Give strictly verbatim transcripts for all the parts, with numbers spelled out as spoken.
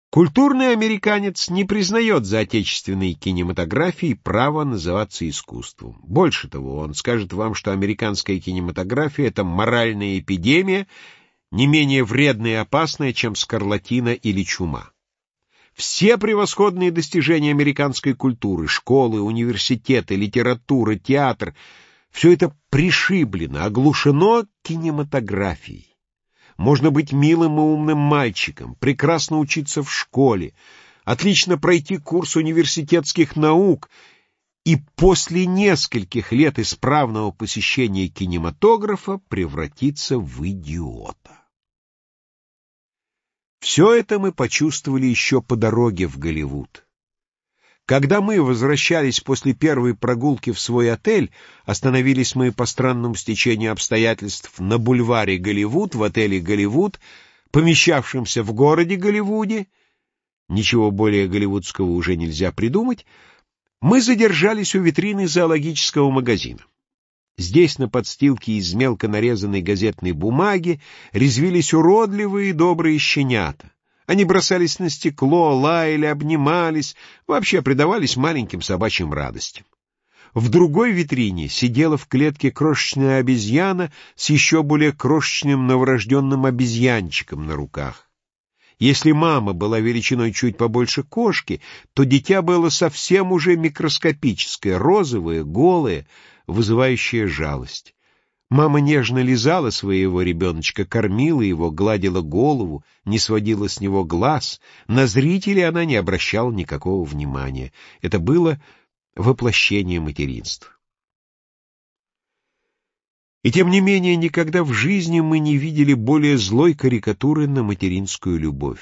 Культурный американец не признает за отечественной кинематографией право называться искусством. Больше того, он скажет вам, что американская кинематография — это моральная эпидемия, не менее вредная и опасная, чем скарлатина или чума. Все превосходные достижения американской культуры — школы, университеты, литература, театр — все это пришиблено, оглушено кинематографией. Можно быть милым и умным мальчиком, прекрасно учиться в школе, отлично пройти курс университетских наук и после нескольких лет исправного посещения кинематографа превратиться в идиота. Все это мы почувствовали еще по дороге в Голливуд. Когда мы возвращались после первой прогулки в свой отель, остановились мы по странному стечению обстоятельств на бульваре Голливуд, в отеле «Голливуд», помещавшемся в городе Голливуде, ничего более голливудского уже нельзя придумать, мы задержались у витрины зоологического магазина. Здесь на подстилке из мелко нарезанной газетной бумаги резвились уродливые и добрые щенята. Они бросались на стекло, лаяли, обнимались, вообще предавались маленьким собачьим радостям. В другой витрине сидела в клетке крошечная обезьяна с еще более крошечным новорожденным обезьянчиком на руках. Если мама была величиной чуть побольше кошки, то дитя было совсем уже микроскопическое, розовое, голое, вызывающее жалость. Мама нежно лизала своего ребеночка, кормила его, гладила голову, не сводила с него глаз. На зрителей она не обращала никакого внимания. Это было воплощение материнства. И тем не менее, никогда в жизни мы не видели более злой карикатуры на материнскую любовь.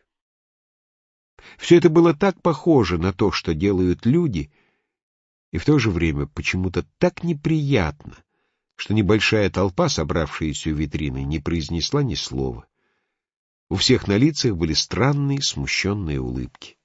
Все это было так похоже на то, что делают люди, и в то же время почему-то так неприятно, что небольшая толпа, собравшаяся у витрины, не произнесла ни слова. У всех на лицах были странные, смущенные улыбки.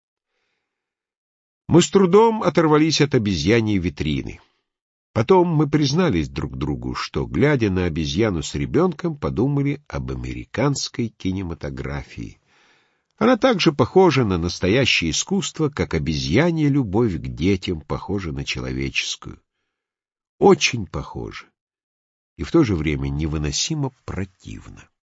Мы с трудом оторвались от обезьяньей витрины. Потом мы признались друг другу, что, глядя на обезьяну с ребенком, подумали об американской кинематографии. Она так же похожа на настоящее искусство, как обезьянья любовь к детям похожа на человеческую. Очень похоже и в то же время невыносимо противно.